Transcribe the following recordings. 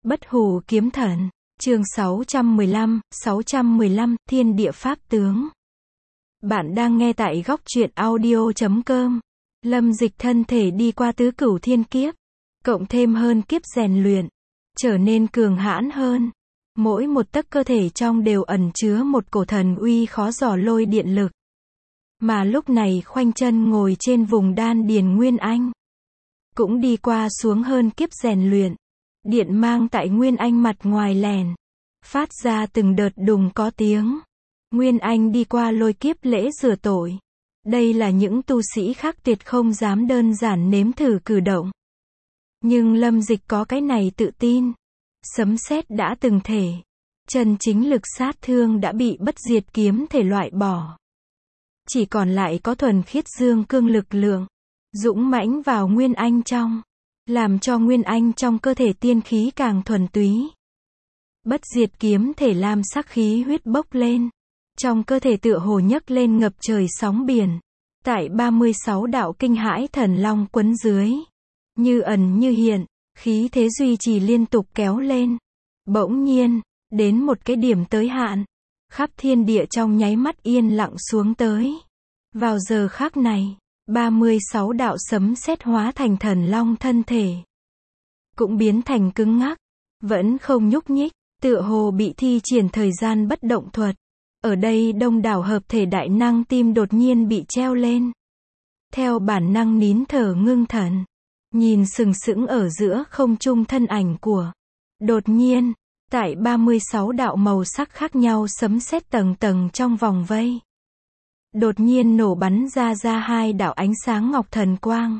Bất hủ kiếm thần, chương 615, Thiên địa pháp tướng. Bạn đang nghe tại góc truyện audio.com. Lâm Dịch thân thể đi qua tứ cửu thiên kiếp, cộng thêm hơn kiếp rèn luyện, trở nên cường hãn hơn. Mỗi một tấc cơ thể trong đều ẩn chứa một cổ thần uy khó dò lôi điện lực. Mà lúc này khoanh chân ngồi trên vùng đan điền Nguyên Anh, cũng đi qua xuống hơn kiếp rèn luyện. Điện mang tại Nguyên Anh mặt ngoài lèn, phát ra từng đợt đùng có tiếng. Nguyên Anh đi qua lôi kiếp lễ rửa tội. Đây là những tu sĩ khác tuyệt không dám đơn giản nếm thử cử động. Nhưng Lâm Dịch có cái này tự tin. Sấm sét đã từng thể. Chân chính lực sát thương đã bị bất diệt kiếm thể loại bỏ. Chỉ còn lại có thuần khiết dương cương lực lượng. Dũng mãnh vào Nguyên Anh trong. Làm cho Nguyên Anh trong cơ thể tiên khí càng thuần túy. Bất diệt kiếm thể lam sắc khí huyết bốc lên. Trong cơ thể tựa hồ nhấc lên ngập trời sóng biển. Tại 36 đạo kinh hãi thần long quấn dưới. Như ẩn như hiện, khí thế duy trì liên tục kéo lên. Bỗng nhiên, đến một cái điểm tới hạn. Khắp thiên địa trong nháy mắt yên lặng xuống tới. Vào giờ khắc này, 36 đạo sấm sét hóa thành thần long thân thể. Cũng biến thành cứng ngắc. Vẫn không nhúc nhích, tựa hồ bị thi triển thời gian bất động thuật. Ở đây đông đảo hợp thể đại năng tim đột nhiên bị treo lên. Theo bản năng nín thở ngưng thần. Nhìn sừng sững ở giữa không trung thân ảnh của. Đột nhiên, tại 36 đạo màu sắc khác nhau sấm sét tầng tầng trong vòng vây. Đột nhiên nổ bắn ra hai đạo ánh sáng ngọc thần quang.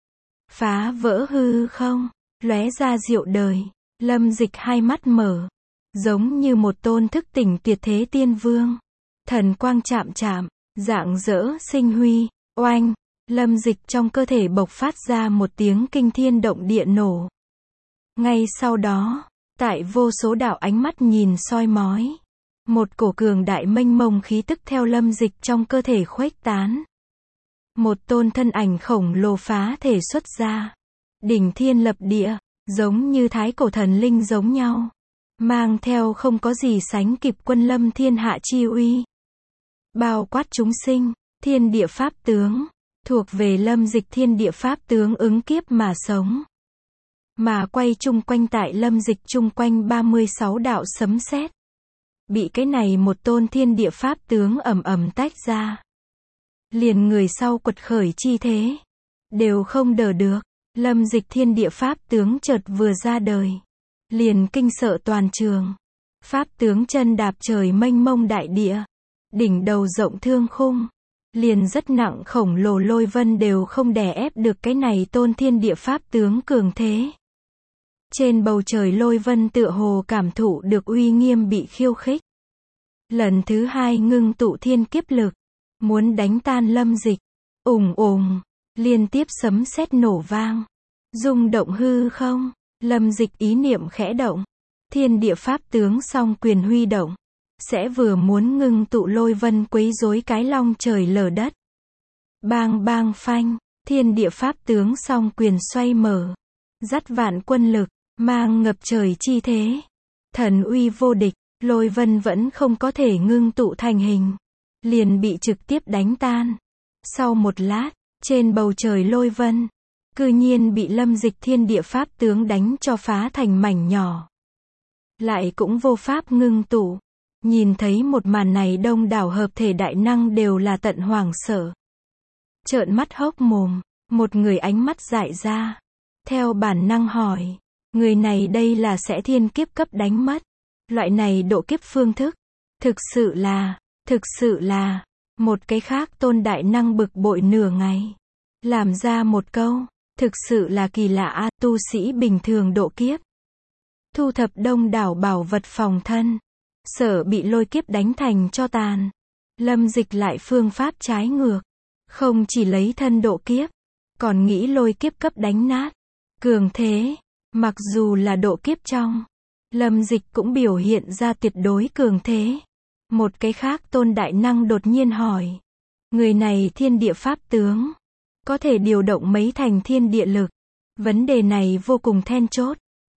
Phá vỡ hư không, lóe ra diệu đời. Lâm Dịch hai mắt mở. Giống như một tôn thức tỉnh tuyệt thế tiên vương. Thần quang chạm chạm, rạng rỡ sinh huy, oanh. Lâm Dịch trong cơ thể bộc phát ra một tiếng kinh thiên động địa nổ. Ngay sau đó, tại vô số đạo ánh mắt nhìn soi mói. Một cổ cường đại mênh mông khí tức theo Lâm Dịch trong cơ thể khuếch tán. Một tôn thân ảnh khổng lồ phá thể xuất ra. Đỉnh thiên lập địa, giống như thái cổ thần linh giống nhau. Mang theo không có gì sánh kịp quân lâm thiên hạ chi uy. Bao quát chúng sinh, thiên địa pháp tướng. Thuộc về Lâm Dịch thiên địa pháp tướng ứng kiếp mà sống. Mà quay chung quanh tại Lâm Dịch chung quanh 36 đạo sấm sét. Bị cái này một tôn thiên địa pháp tướng ầm ầm tách ra. Liền người sau quật khởi chi thế. Đều không đỡ được. Lâm Dịch thiên địa pháp tướng chợt vừa ra đời. Liền kinh sợ toàn trường. Pháp tướng chân đạp trời mênh mông đại địa. Đỉnh đầu rộng thương khung. Liền rất nặng khổng lồ lôi vân đều không đè ép được cái này tôn thiên địa pháp tướng cường thế. Trên bầu trời lôi vân tựa hồ cảm thụ được uy nghiêm bị khiêu khích. Lần thứ hai ngưng tụ thiên kiếp lực. Muốn đánh tan Lâm Dịch. Ùng ùng. Liên tiếp sấm sét nổ vang. Rung động hư không. Lâm Dịch ý niệm khẽ động. Thiên địa pháp tướng song quyền huy động. Sẽ vừa muốn ngưng tụ lôi vân quấy rối cái long trời lở đất. Bang bang phanh. Thiên địa pháp tướng song quyền xoay mở. Dắt vạn quân lực. Mang ngập trời chi thế. Thần uy vô địch. Lôi vân vẫn không có thể ngưng tụ thành hình. Liền bị trực tiếp đánh tan. Sau một lát, trên bầu trời lôi vân. Cư nhiên bị Lâm Dịch thiên địa pháp tướng đánh cho phá thành mảnh nhỏ. Lại cũng vô pháp ngưng tụ. Nhìn thấy một màn này đông đảo hợp thể đại năng đều là tận hoảng sợ. Trợn mắt hốc mồm, một người ánh mắt dại ra. Theo bản năng hỏi, người này đây là sẽ thiên kiếp cấp đánh mất. Loại này độ kiếp phương thức. Thực sự là, một cái khác tôn đại năng bực bội nửa ngày. Làm ra một câu, thực sự là kỳ lạ a, tu sĩ bình thường độ kiếp. Thu thập đông đảo bảo vật phòng thân. Sợ bị lôi kiếp đánh thành cho tàn. Lâm Dịch lại phương pháp trái ngược. Không chỉ lấy thân độ kiếp. Còn nghĩ lôi kiếp cấp đánh nát. Cường thế. Mặc dù là độ kiếp trong. Lâm Dịch cũng biểu hiện ra tuyệt đối cường thế. Một cái khác tôn đại năng đột nhiên hỏi. Người này thiên địa pháp tướng. Có thể điều động mấy thành thiên địa lực. Vấn đề này vô cùng then chốt.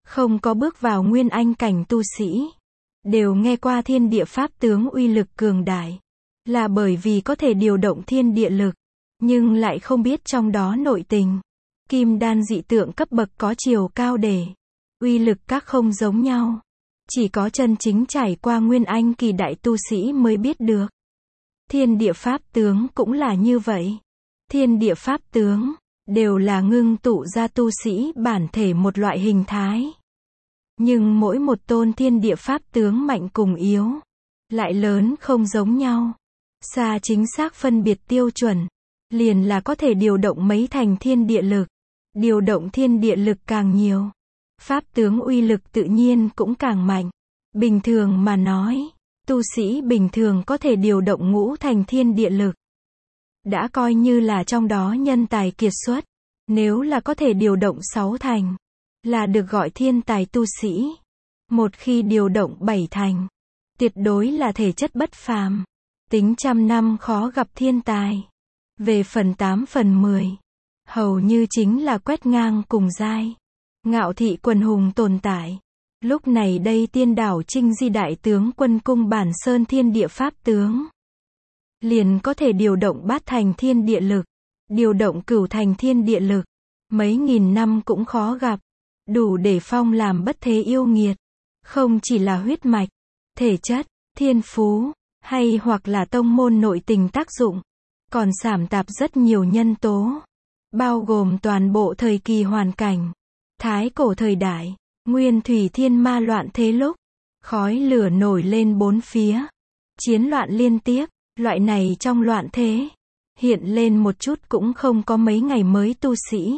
không có bước vào nguyên anh cảnh tu sĩ, đều nghe qua thiên địa pháp tướng uy lực cường đại, là bởi vì có thể điều động thiên địa lực, nhưng lại không biết trong đó nội tình. Kim đan dị tượng cấp bậc có chiều cao để, uy lực các không giống nhau. Chỉ có chân chính trải qua nguyên anh kỳ đại tu sĩ mới biết được. Thiên địa pháp tướng cũng là như vậy. Thiên địa pháp tướng đều là ngưng tụ ra tu sĩ bản thể một loại hình thái. Nhưng mỗi một tôn thiên địa pháp tướng mạnh cùng yếu, lại lớn không giống nhau. Xa chính xác phân biệt tiêu chuẩn, liền là có thể điều động mấy thành thiên địa lực. Điều động thiên địa lực càng nhiều, pháp tướng uy lực tự nhiên cũng càng mạnh. Bình thường mà nói, tu sĩ bình thường có thể điều động ngũ thành thiên địa lực, đã coi như là trong đó nhân tài kiệt xuất. Nếu là có thể điều động 6 thành, là được gọi thiên tài tu sĩ. Một khi điều động 7 thành, tuyệt đối là thể chất bất phàm. Tính trăm năm khó gặp thiên tài. Về phần 8 phần 10, hầu như chính là quét ngang cùng giai. Ngạo thị quần hùng tồn tại. Lúc này đây tiên đảo Trinh Di đại tướng quân cung bản sơn thiên địa pháp tướng, liền có thể điều động 8 thành thiên địa lực, điều động 9 thành thiên địa lực. Mấy nghìn năm cũng khó gặp, đủ để phong làm bất thế yêu nghiệt. Không chỉ là huyết mạch, thể chất, thiên phú, hay hoặc là tông môn nội tình tác dụng, còn sảm tạp rất nhiều nhân tố, bao gồm toàn bộ thời kỳ hoàn cảnh. Thái cổ thời đại, nguyên thủy thiên ma loạn thế lúc, khói lửa nổi lên bốn phía, chiến loạn liên tiếp, loại này trong loạn thế, hiện lên một chút cũng không có mấy ngày mới tu sĩ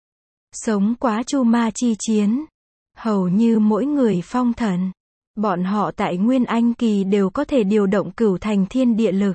sống quá chu ma chi chiến. Hầu như mỗi người phong thần, bọn họ tại nguyên anh kỳ đều có thể điều động 9 thành thiên địa lực.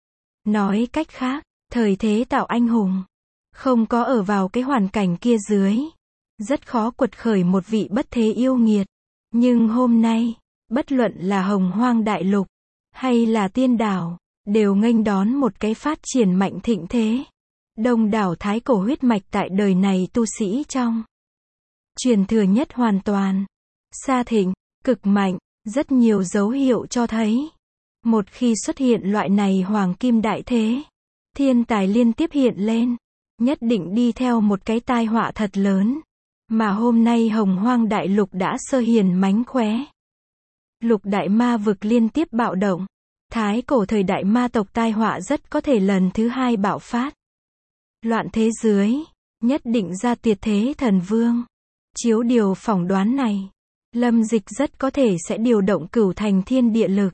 Nói cách khác, thời thế tạo anh hùng, không có ở vào cái hoàn cảnh kia dưới, rất khó quật khởi một vị bất thế yêu nghiệt. Nhưng hôm nay, bất luận là Hồng Hoang đại lục, hay là tiên đảo, đều nghênh đón một cái phát triển mạnh thịnh thế. Đông đảo thái cổ huyết mạch tại đời này tu sĩ trong truyền thừa nhất hoàn toàn, sa thịnh, cực mạnh, rất nhiều dấu hiệu cho thấy. Một khi xuất hiện loại này hoàng kim đại thế, thiên tài liên tiếp hiện lên, nhất định đi theo một cái tai họa thật lớn. Mà hôm nay Hồng Hoang đại lục đã sơ hiền mánh khóe. Lục đại ma vực liên tiếp bạo động. Thái cổ thời đại ma tộc tai họa rất có thể lần thứ 2 bạo phát. Loạn thế dưới, nhất định ra tuyệt thế thần vương. Chiếu điều phỏng đoán này, Lâm Dịch rất có thể sẽ điều động 9 thành thiên địa lực.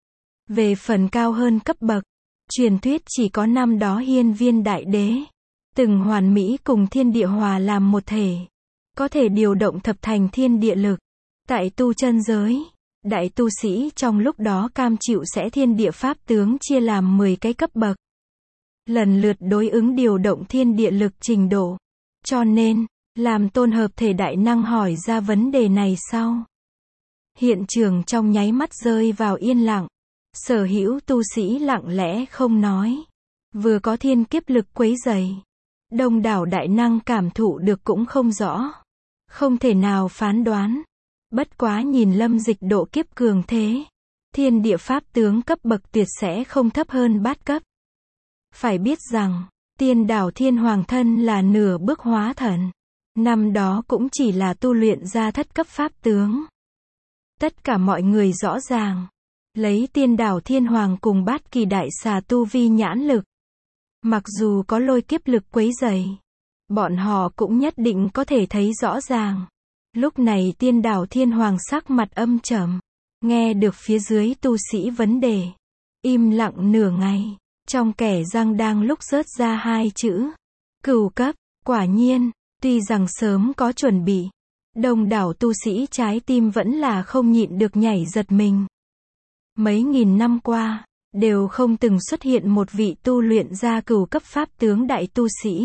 Về phần cao hơn cấp bậc, truyền thuyết chỉ có năm đó Hiên Viên đại đế, từng hoàn mỹ cùng thiên địa hòa làm một thể, có thể điều động 10 thành thiên địa lực. Tại tu chân giới, đại tu sĩ trong lúc đó cam chịu sẽ thiên địa pháp tướng chia làm 10 cái cấp bậc, lần lượt đối ứng điều động thiên địa lực trình độ. Cho nên, làm tôn hợp thể đại năng hỏi ra vấn đề này sau, hiện trường trong nháy mắt rơi vào yên lặng. Sở hữu tu sĩ lặng lẽ không nói. Vừa có thiên kiếp lực quấy rầy, đông đảo đại năng cảm thụ được cũng không rõ, không thể nào phán đoán. Bất quá nhìn Lâm Dịch độ kiếp cường thế, thiên địa pháp tướng cấp bậc tuyệt sẽ không thấp hơn bát cấp. Phải biết rằng, tiên đảo Thiên Hoàng thân là nửa bước hóa thần, năm đó cũng chỉ là tu luyện ra thất cấp pháp tướng. Tất cả mọi người rõ ràng, lấy tiên đảo Thiên Hoàng cùng bát kỳ đại xà tu vi nhãn lực, mặc dù có lôi kiếp lực quấy rầy, bọn họ cũng nhất định có thể thấy rõ ràng. Lúc này tiên đảo Thiên Hoàng sắc mặt âm trầm, nghe được phía dưới tu sĩ vấn đề, im lặng nửa ngày, trong kẻ răng đang lúc rớt ra 2 chữ, 9 cấp. Quả nhiên, tuy rằng sớm có chuẩn bị, đông đảo tu sĩ trái tim vẫn là không nhịn được nhảy giật mình. Mấy nghìn năm qua, đều không từng xuất hiện một vị tu luyện ra 9 cấp pháp tướng đại tu sĩ.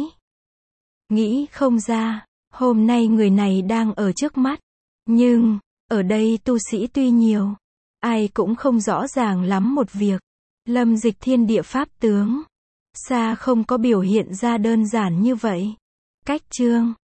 Nghĩ không ra, hôm nay người này đang ở trước mắt. Nhưng, ở đây tu sĩ tuy nhiều, ai cũng không rõ ràng lắm một việc. Lâm Dịch thiên địa pháp tướng, xa không có biểu hiện ra đơn giản như vậy. Cách chương